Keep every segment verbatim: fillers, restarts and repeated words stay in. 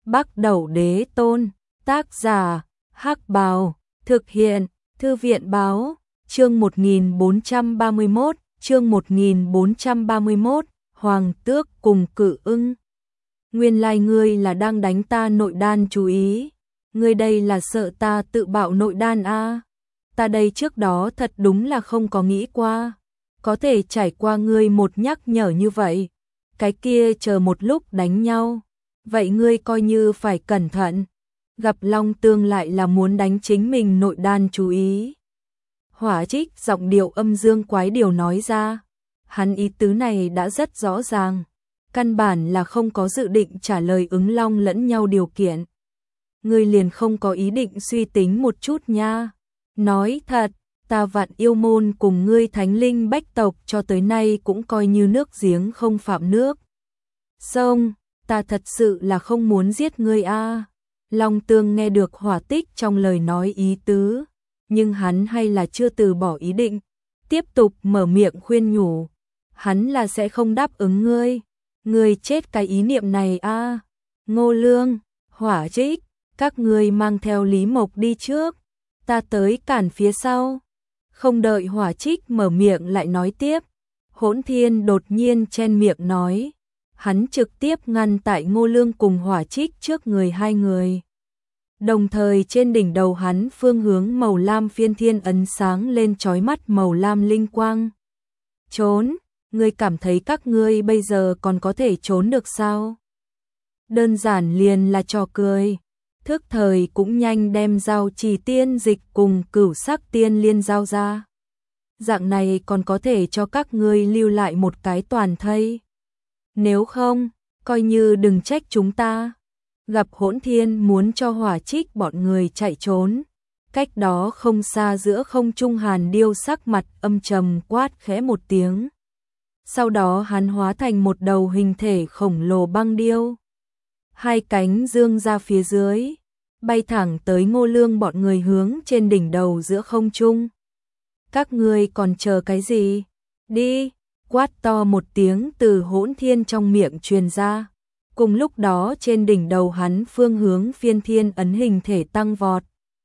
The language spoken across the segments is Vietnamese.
Bắc Đẩu Đế Tôn, tác giả, Hắc Bào, thực hiện, Thư viện báo, chương một nghìn bốn trăm ba mươi mốt, chương một nghìn bốn trăm ba mươi mốt, Hoàng Tước cùng Cự Ưng. Nguyên lai ngươi là đang đánh ta nội đan chú ý, ngươi đây là sợ ta tự bạo nội đan a? À? Ta đây trước đó thật đúng là không có nghĩ qua, có thể trải qua ngươi một nhắc nhở như vậy, cái kia chờ một lúc đánh nhau, vậy ngươi coi như phải cẩn thận. Gặp Long Tương lại là muốn đánh chính mình nội đan chú ý. Hỏa Trích giọng điệu âm dương quái điều nói ra, hắn ý tứ này đã rất rõ ràng, căn bản là không có dự định trả lời ứng long lẫn nhau điều kiện. Ngươi liền không có ý định suy tính một chút nha. Nói thật, ta Vạn Yêu Môn cùng ngươi Thánh Linh Bách tộc cho tới nay cũng coi như nước giếng không phạm nước sông, ta thật sự là không muốn giết ngươi a. À. Long Tương nghe được Hỏa Tích trong lời nói ý tứ, nhưng hắn hay là chưa từ bỏ ý định, tiếp tục mở miệng khuyên nhủ, hắn là sẽ không đáp ứng ngươi, ngươi chết cái ý niệm này a. À. Ngô Lương, Hỏa Trích, các ngươi mang theo Lý Mộc đi trước, ta tới cản phía sau. Không đợi Hỏa Trích mở miệng lại nói tiếp, Hỗn Thiên đột nhiên chen miệng nói, hắn trực tiếp ngăn tại Ngô Lương cùng Hỏa Trích trước người hai người. Đồng thời trên đỉnh đầu hắn phương hướng màu lam phiên thiên ấn sáng lên chói mắt màu lam linh quang. Trốn, ngươi cảm thấy các ngươi bây giờ còn có thể trốn được sao? Đơn giản liền là trò cười. Thức thời cũng nhanh đem giao trì tiên dịch cùng cửu sắc tiên liên giao ra. Dạng này còn có thể cho các ngươi lưu lại một cái toàn thây. Nếu không, coi như đừng trách chúng ta. Gặp Hỗn Thiên muốn cho Hỏa Trích bọn người chạy trốn. Cách đó không xa giữa không trung Hàn Điêu sắc mặt âm trầm quát khẽ một tiếng. Sau đó hắn hóa thành một đầu hình thể khổng lồ băng điêu. Hai cánh dương ra phía dưới, bay thẳng tới Ngô Lương bọn người hướng trên đỉnh đầu giữa không trung. Các ngươi còn chờ cái gì? Đi! Quát to một tiếng từ Hỗn Thiên trong miệng truyền ra. Cùng lúc đó trên đỉnh đầu hắn phương hướng phiên thiên ấn hình thể tăng vọt.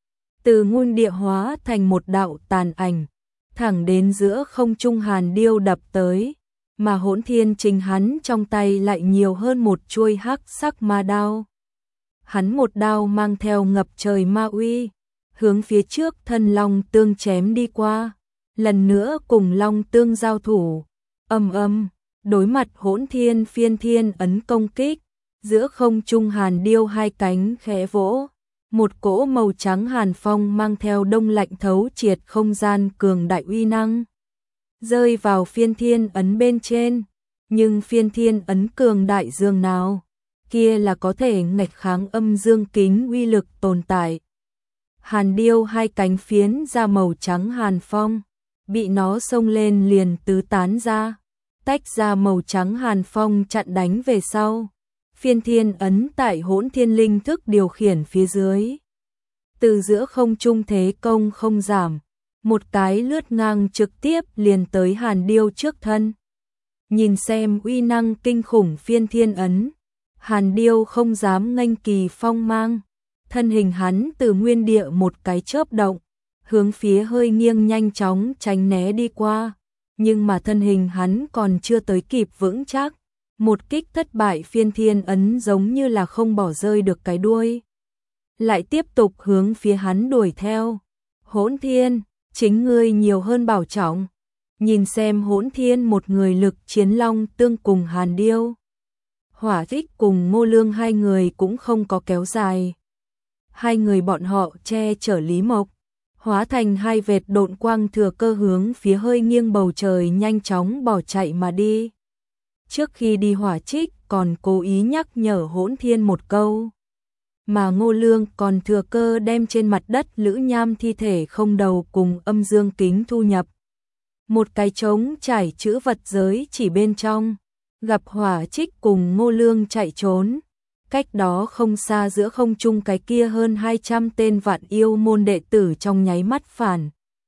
Từ ngôn địa hóa thành một đạo tàn ảnh, thẳng đến giữa không trung Hàn Điêu đập tới. Mà Hỗn Thiên chính hắn trong tay lại nhiều hơn một chuôi hắc sắc ma đao. Hắn một đao mang theo ngập trời ma uy, hướng phía trước thân Long Tương chém đi qua, lần nữa cùng Long Tương giao thủ. Ầm ầm, đối mặt Hỗn Thiên phiên thiên ấn công kích, giữa không trung Hàn Điêu hai cánh khẽ vỗ, một cỗ màu trắng hàn phong mang theo đông lạnh thấu triệt không gian cường đại uy năng, rơi vào phiên thiên ấn bên trên, nhưng phiên thiên ấn cường đại dương nào, kia là có thể nghịch kháng âm dương kính uy lực tồn tại. Hàn Điêu hai cánh phiến ra màu trắng hàn phong, bị nó xông lên liền tứ tán ra, tách ra màu trắng hàn phong chặn đánh về sau. Phiên thiên ấn tại Hỗn Thiên linh thức điều khiển phía dưới. Từ giữa không trung thế công không giảm, một cái lướt ngang trực tiếp liền tới Hàn Điêu trước thân. Nhìn xem uy năng kinh khủng phiên thiên ấn, Hàn Điêu không dám nghênh kỳ phong mang, thân hình hắn từ nguyên địa một cái chớp động, hướng phía hơi nghiêng nhanh chóng tránh né đi qua, nhưng mà thân hình hắn còn chưa tới kịp vững chắc, một kích thất bại phiên thiên ấn giống như là không bỏ rơi được cái đuôi, lại tiếp tục hướng phía hắn đuổi theo. Hỗn Thiên, chính ngươi nhiều hơn bảo trọng. Nhìn xem Hỗn Thiên một người lực chiến Long Tương cùng Hàn Điêu, Hỏa Tích cùng Ngô Lương hai người cũng không có kéo dài. Hai người bọn họ che chở Lý Mộc, hóa thành hai vệt độn quang thừa cơ hướng phía hơi nghiêng bầu trời nhanh chóng bỏ chạy mà đi. Trước khi đi Hỏa Trích còn cố ý nhắc nhở Hỗn Thiên một câu, mà Ngô Lương còn thừa cơ đem trên mặt đất Lữ Nham thi thể không đầu cùng âm dương kính thu nhập. Một cái trống trải chữ vật giới chỉ bên trong, gặp Hỏa Trích cùng Ngô Lương chạy trốn. Cách đó không xa giữa không trung cái kia hơn hai trăm tên Vạn Yêu môn đệ tử trong nháy mắt phản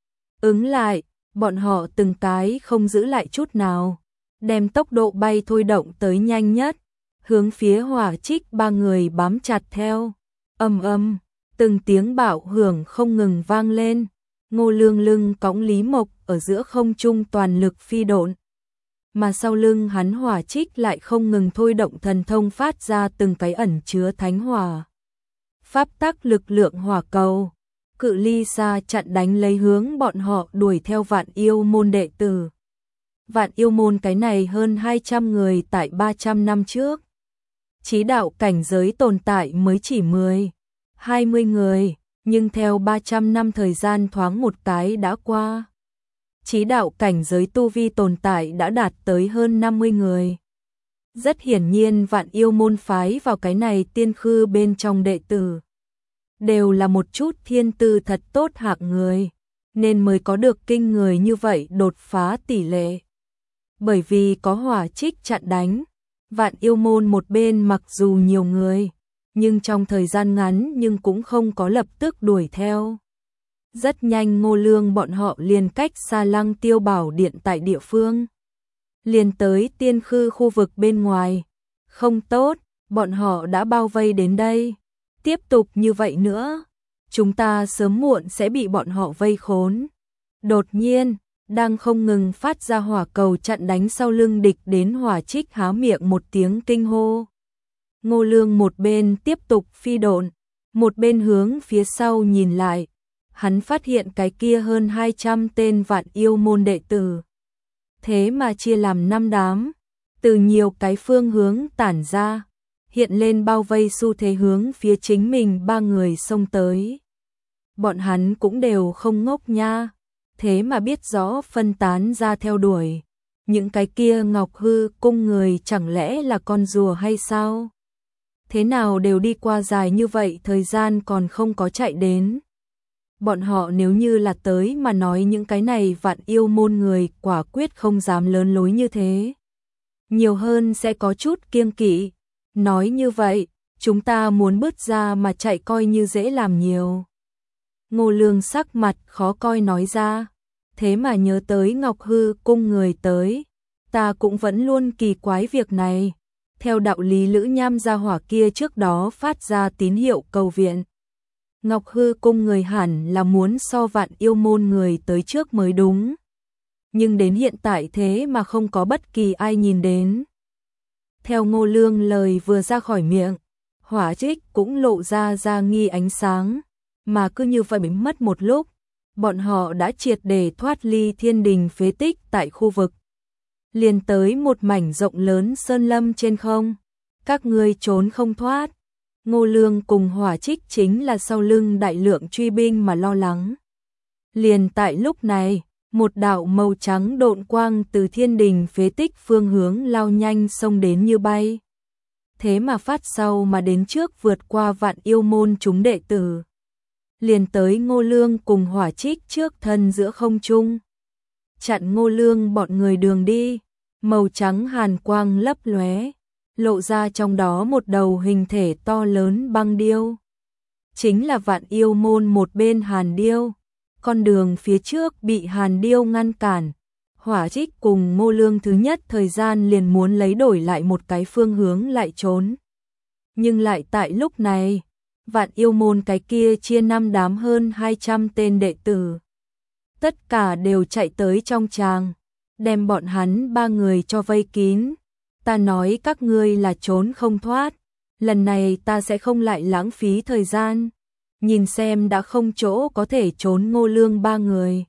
ứng lại, bọn họ từng cái không giữ lại chút nào, đem tốc độ bay thôi động tới nhanh nhất, hướng phía Hỏa Trích ba người bám chặt theo. Ầm ầm, từng tiếng bạo hưởng không ngừng vang lên. Ngô Lương lưng cõng Lý Mộc ở giữa không trung toàn lực phi độn. Mà sau lưng hắn Hỏa Trích lại không ngừng thôi động thần thông phát ra từng cái ẩn chứa thánh hỏa. Pháp tắc lực lượng hỏa cầu, cự ly xa chặn đánh lấy hướng bọn họ đuổi theo Vạn Yêu môn đệ tử. Vạn Yêu môn cái này hơn hai trăm người tại ba trăm năm trước. Chí đạo cảnh giới tồn tại mới chỉ mười, hai mươi người, nhưng theo ba trăm năm thời gian thoáng một cái đã qua. Chí đạo cảnh giới tu vi tồn tại đã đạt tới hơn năm mươi người. Rất hiển nhiên Vạn Yêu môn phái vào cái này tiên khư bên trong đệ tử. Đều là một chút thiên tư thật tốt hạng người, nên mới có được kinh người như vậy đột phá tỷ lệ. Bởi vì có Hỏa Trích chặn đánh, Vạn Yêu môn một bên mặc dù nhiều người, nhưng trong thời gian ngắn nhưng cũng không có lập tức đuổi theo. Rất nhanh Ngô Lương bọn họ liền cách xa Lăng Tiêu Bảo Điện tại địa phương. Liền tới tiên khư khu vực bên ngoài. Không tốt, bọn họ đã bao vây đến đây. Tiếp tục như vậy nữa, chúng ta sớm muộn sẽ bị bọn họ vây khốn. Đột nhiên, đang không ngừng phát ra hỏa cầu chặn đánh sau lưng địch đến Hỏa Trích há miệng một tiếng kinh hô. Ngô Lương một bên tiếp tục phi độn, một bên hướng phía sau nhìn lại. Hắn phát hiện cái kia hơn hai trăm tên Vạn Yêu môn đệ tử. Thế mà chia làm năm đám, từ nhiều cái phương hướng tản ra, hiện lên bao vây xu thế hướng phía chính mình ba người xông tới. Bọn hắn cũng đều không ngốc nha, thế mà biết rõ phân tán ra theo đuổi. Những cái kia Ngọc Hư cung người chẳng lẽ là con rùa hay sao? Thế nào đều đi qua dài như vậy thời gian còn không có chạy đến. Bọn họ nếu như là tới mà nói những cái này Vạn Yêu môn người quả quyết không dám lớn lối như thế. Nhiều hơn sẽ có chút kiêng kỵ. Nói như vậy, chúng ta muốn bứt ra mà chạy coi như dễ làm nhiều. Ngô Lương sắc mặt khó coi nói ra. Thế mà nhớ tới Ngọc Hư cung người tới. Ta cũng vẫn luôn kỳ quái việc này. Theo đạo lý Lữ Nham gia hỏa kia trước đó phát ra tín hiệu cầu viện. Ngọc Hư cung người hẳn là muốn so Vạn Yêu môn người tới trước mới đúng. Nhưng đến hiện tại thế mà không có bất kỳ ai nhìn đến. Theo Ngô Lương lời vừa ra khỏi miệng, Hỏa Trích cũng lộ ra ra nghi ánh sáng. Mà cứ như vậy mất một lúc, bọn họ đã triệt để thoát ly thiên đình phế tích tại khu vực. Liền tới một mảnh rộng lớn sơn lâm trên không. Các ngươi trốn không thoát. Ngô Lương cùng Hỏa Trích chính là sau lưng đại lượng truy binh mà lo lắng. Liền tại lúc này, một đạo màu trắng độn quang từ thiên đình phế tích phương hướng lao nhanh xông đến như bay. Thế mà phát sau mà đến trước vượt qua Vạn Yêu môn chúng đệ tử. Liền tới Ngô Lương cùng Hỏa Trích trước thân giữa không trung. Chặn Ngô Lương bọn người đường đi, màu trắng hàn quang lấp lóe. Lộ ra trong đó một đầu hình thể to lớn băng điêu. Chính là Vạn Yêu môn một bên Hàn Điêu. Con đường phía trước bị Hàn Điêu ngăn cản. Hỏa Trích cùng Ngô Lương thứ nhất thời gian liền muốn lấy đổi lại một cái phương hướng lại trốn. Nhưng lại tại lúc này, Vạn Yêu môn cái kia chia năm đám hơn hai trăm tên đệ tử. Tất cả đều chạy tới trong tràng, đem bọn hắn ba người cho vây kín. Ta nói các ngươi là trốn không thoát, lần này ta sẽ không lại lãng phí thời gian, nhìn xem đã không chỗ có thể trốn Ngô Lương ba người.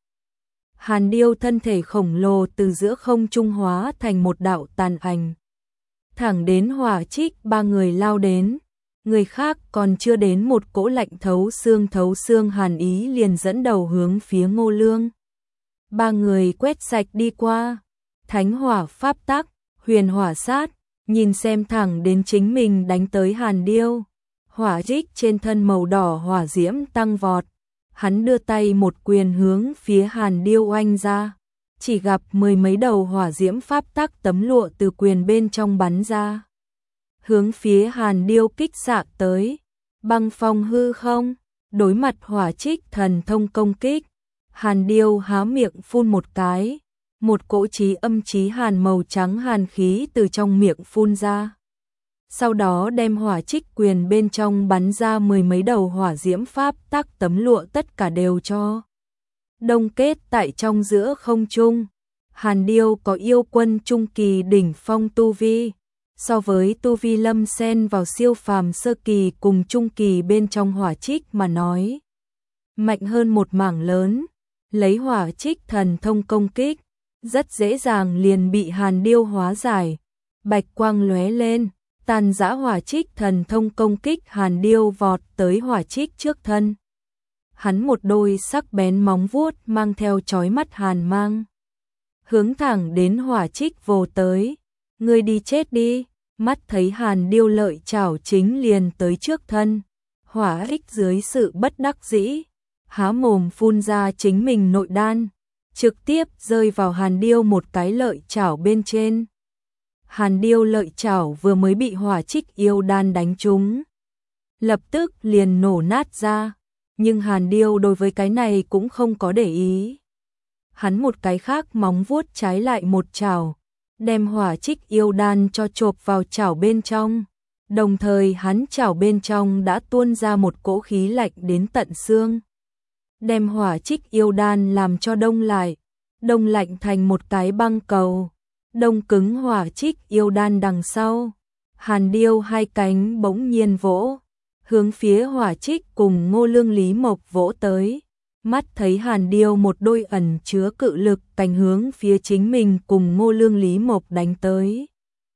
Hàn Điêu thân thể khổng lồ từ giữa không trung hóa thành một đạo tàn ảnh. Thẳng đến Hỏa Trích ba người lao đến, người khác còn chưa đến một cỗ lạnh thấu xương thấu xương hàn ý liền dẫn đầu hướng phía Ngô Lương. Ba người quét sạch đi qua, thánh hỏa pháp tắc. Huyền hỏa sát, nhìn xem thẳng đến chính mình đánh tới Hàn Điêu. Hỏa Trích trên thân màu đỏ hỏa diễm tăng vọt. Hắn đưa tay một quyền hướng phía Hàn Điêu oanh ra. Chỉ gặp mười mấy đầu hỏa diễm pháp tắc tấm lụa từ quyền bên trong bắn ra. Hướng phía Hàn Điêu kích xạ tới. Băng phong hư không, đối mặt Hỏa Trích thần thông công kích. Hàn Điêu há miệng phun một cái. Một cỗ chí âm chí hàn màu trắng hàn khí từ trong miệng phun ra. sau đó đem hỏa trích quyền bên trong bắn ra mười mấy đầu hỏa diễm pháp tắc tấm lụa tất cả đều cho đông kết tại trong giữa không trung. Hàn Điêu có yêu quân trung kỳ đỉnh phong tu vi, so với tu vi Lâm xen vào siêu phàm sơ kỳ cùng trung kỳ bên trong hỏa trích mà nói, mạnh hơn một mảng lớn, lấy hỏa trích thần thông công kích, rất dễ dàng liền bị Hàn Điêu hóa giải. Bạch quang lóe lên, tàn giã hỏa trích thần thông công kích Hàn Điêu vọt tới hỏa trích trước thân. Hắn một đôi sắc bén móng vuốt mang theo chói mắt hàn mang, hướng thẳng đến hỏa trích vồ tới. Ngươi đi chết đi. Mắt thấy Hàn Điêu lợi chảo chính liền tới trước thân, hỏa trích dưới sự bất đắc dĩ, há mồm phun ra chính mình nội đan, trực tiếp rơi vào Hàn Điêu một cái lợi chảo bên trên. Hàn Điêu lợi chảo vừa mới bị hỏa trích yêu đan đánh trúng, lập tức liền nổ nát ra, nhưng Hàn Điêu đối với cái này cũng không có để ý. Hắn một cái khác móng vuốt trái lại một chảo, đem hỏa trích yêu đan cho chộp vào chảo bên trong, đồng thời hắn chảo bên trong đã tuôn ra một cỗ khí lạnh đến tận xương, đem hỏa trích yêu đan làm cho đông lại, đông lạnh thành một cái băng cầu, đông cứng hỏa trích yêu đan đằng sau. Hàn Điêu hai cánh bỗng nhiên vỗ, hướng phía hỏa trích cùng Ngô Lương Lý Mộc vỗ tới. Mắt thấy Hàn Điêu một đôi ẩn chứa cự lực cánh hướng phía chính mình cùng Ngô Lương Lý Mộc đánh tới.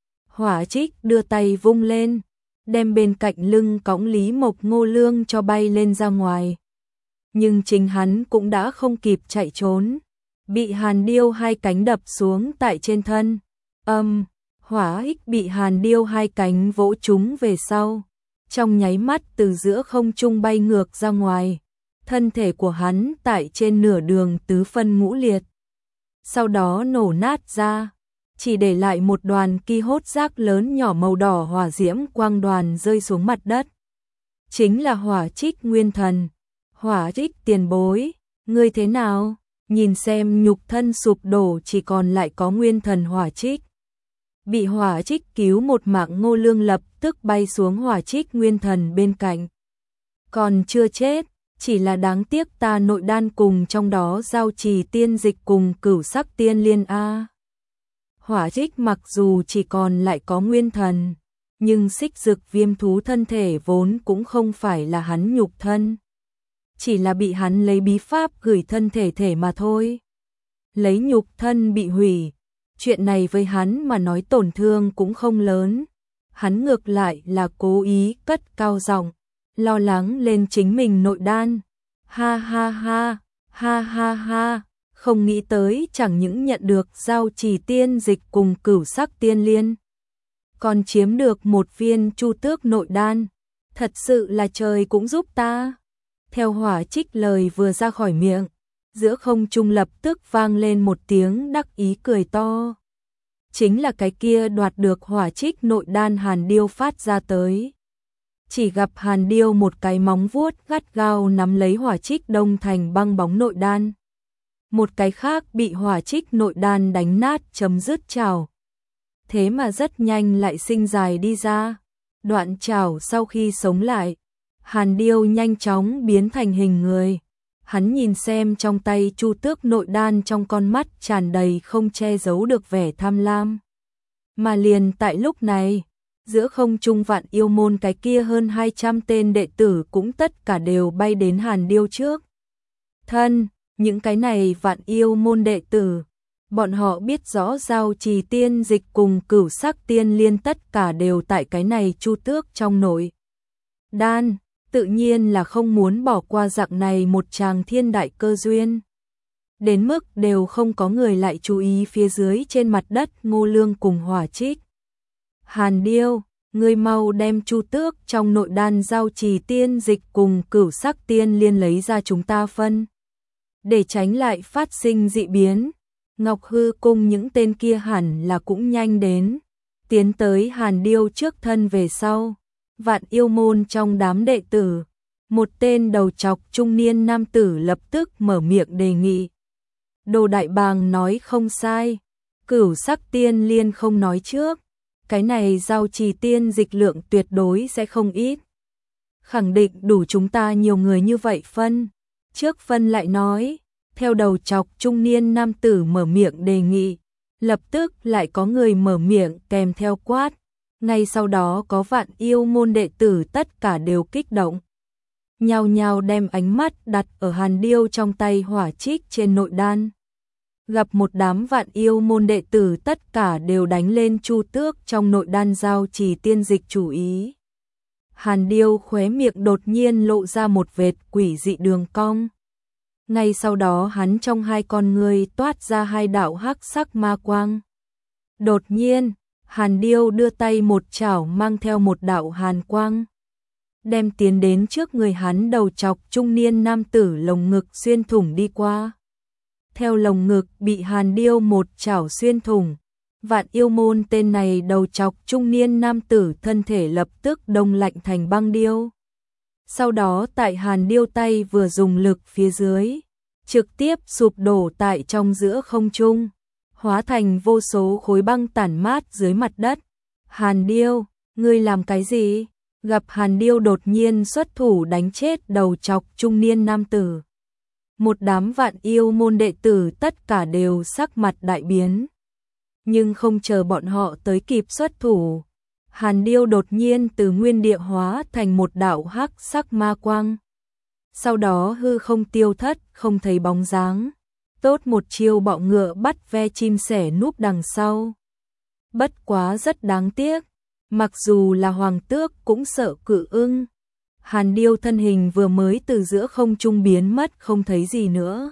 Hỏa trích đưa tay vung lên, đem bên cạnh lưng cõng Lý Mộc Ngô Lương cho bay lên ra ngoài. Nhưng chính hắn cũng đã không kịp chạy trốn, bị Hàn Điêu hai cánh đập xuống tại trên thân. Âm, hỏa trích bị Hàn Điêu hai cánh vỗ trúng về sau, trong nháy mắt từ giữa không trung bay ngược ra ngoài. Thân thể của hắn tại trên nửa đường tứ phân ngũ liệt, sau đó nổ nát ra, chỉ để lại một đoàn ki hốt rác lớn nhỏ màu đỏ hỏa diễm quang đoàn rơi xuống mặt đất. Chính là hỏa trích nguyên thần. Hỏa trích tiền bối, ngươi thế nào? Nhìn xem nhục thân sụp đổ chỉ còn lại có nguyên thần hỏa trích. Bị hỏa trích cứu một mạng Ngô Lương lập tức bay xuống hỏa trích nguyên thần bên cạnh. Còn chưa chết, chỉ là đáng tiếc ta nội đan cùng trong đó giao trì tiên dịch cùng cửu sắc tiên liên a. Hỏa trích mặc dù chỉ còn lại có nguyên thần, nhưng xích dực viêm thú thân thể vốn cũng không phải là hắn nhục thân. Chỉ là bị hắn lấy bí pháp gửi thân thể thể mà thôi. Lấy nhục thân bị hủy, chuyện này với hắn mà nói tổn thương cũng không lớn. Hắn ngược lại là cố ý cất cao giọng, lo lắng lên chính mình nội đan. Ha ha ha, ha ha ha, không nghĩ tới chẳng những nhận được giao trì tiên dịch cùng cửu sắc tiên liên, còn chiếm được một viên chu tước nội đan. Thật sự là trời cũng giúp ta. Theo hỏa trích lời vừa ra khỏi miệng, giữa không trung lập tức vang lên một tiếng đắc ý cười to. Chính là cái kia đoạt được hỏa trích nội đan Hàn Điêu phát ra tới. Chỉ gặp Hàn Điêu một cái móng vuốt gắt gao nắm lấy hỏa trích đông thành băng bóng nội đan. Một cái khác bị hỏa trích nội đan đánh nát chấm dứt chảo. Thế mà rất nhanh lại sinh dài đi ra. Đoạn chảo sau khi sống lại, Hàn Điêu nhanh chóng biến thành hình người. Hắn nhìn xem trong tay chu tước nội đan, trong con mắt tràn đầy không che giấu được vẻ tham lam. Mà liền tại lúc này, giữa không trung Vạn Yêu môn cái kia hơn hai trăm tên đệ tử cũng tất cả đều bay đến Hàn Điêu trước thân. Những cái này Vạn Yêu môn đệ tử, bọn họ biết rõ giao trì tiên dịch cùng cửu sắc tiên liên tất cả đều tại cái này chu tước trong nội đan, tự nhiên là không muốn bỏ qua dạng này một tràng thiên đại cơ duyên. Đến mức đều không có người lại chú ý phía dưới trên mặt đất Ngô Lương cùng hỏa trích. Hàn Điêu, ngươi mau đem chu tước trong nội đan giao trì tiên dịch cùng cửu sắc tiên liên lấy ra chúng ta phân, để tránh lại phát sinh dị biến. Ngọc Hư cung những tên kia hẳn là cũng nhanh đến, tiến tới Hàn Điêu trước thân về sau. Vạn Yêu môn trong đám đệ tử, một tên đầu trọc trung niên nam tử lập tức mở miệng đề nghị. Đồ Đại Bàng nói không sai, cửu sắc tiên liên không nói trước, cái này giao trì tiên dịch lượng tuyệt đối sẽ không ít. Khẳng định đủ chúng ta nhiều người như vậy phân. Trước phân lại nói, theo đầu chọc trung niên nam tử mở miệng đề nghị, lập tức lại có người mở miệng kèm theo quát. Ngay sau đó có vạn yêu môn đệ tử tất cả đều kích động. Nhao nhao đem ánh mắt đặt ở hàn điêu trong tay hỏa trích trên nội đan. Gặp một đám vạn yêu môn đệ tử tất cả đều đánh lên chu tước trong nội đan giao trì tiên dịch chủ ý. Hàn điêu khóe miệng đột nhiên lộ ra một vệt quỷ dị đường cong. Ngay sau đó hắn trong hai con ngươi toát ra hai đạo hắc sắc ma quang. Đột nhiên, Hàn điêu đưa tay một chảo mang theo một đạo hàn quang, đem tiến đến trước người hắn đầu chọc trung niên nam tử lồng ngực xuyên thủng đi qua. Theo lồng ngực bị hàn điêu một chảo xuyên thủng, vạn yêu môn tên này đầu chọc trung niên nam tử thân thể lập tức đông lạnh thành băng điêu. Sau đó tại hàn điêu tay vừa dùng lực phía dưới, trực tiếp sụp đổ tại trong giữa không trung, hóa thành vô số khối băng tản mát dưới mặt đất. Hàn điêu, ngươi làm cái gì? Gặp hàn điêu đột nhiên xuất thủ đánh chết đầu chọc trung niên nam tử. Một đám vạn yêu môn đệ tử tất cả đều sắc mặt đại biến. Nhưng không chờ bọn họ tới kịp xuất thủ, hàn điêu đột nhiên từ nguyên địa hóa thành một đạo hắc sắc ma quang. Sau đó hư không tiêu thất, không thấy bóng dáng. Tốt một chiêu bọ ngựa bắt ve chim sẻ núp đằng sau. Bất quá rất đáng tiếc, mặc dù là hoàng tước cũng sợ cự ưng. Hàn điêu thân hình vừa mới từ giữa không trung biến mất không thấy gì nữa.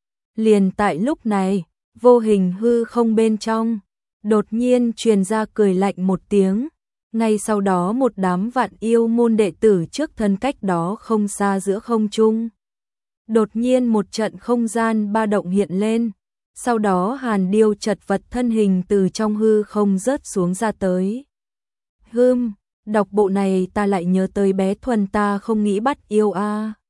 Liền tại lúc này, vô hình hư không bên trong, đột nhiên truyền ra cười lạnh một tiếng. Ngay sau đó một đám vạn yêu môn đệ tử trước thân cách đó không xa giữa không trung. Đột nhiên một trận không gian ba động hiện lên, sau đó hàn điêu chật vật thân hình từ trong hư không rớt xuống ra tới. Hừm, đọc bộ này ta lại nhớ tới bé Thuần ta không nghĩ bắt yêu a.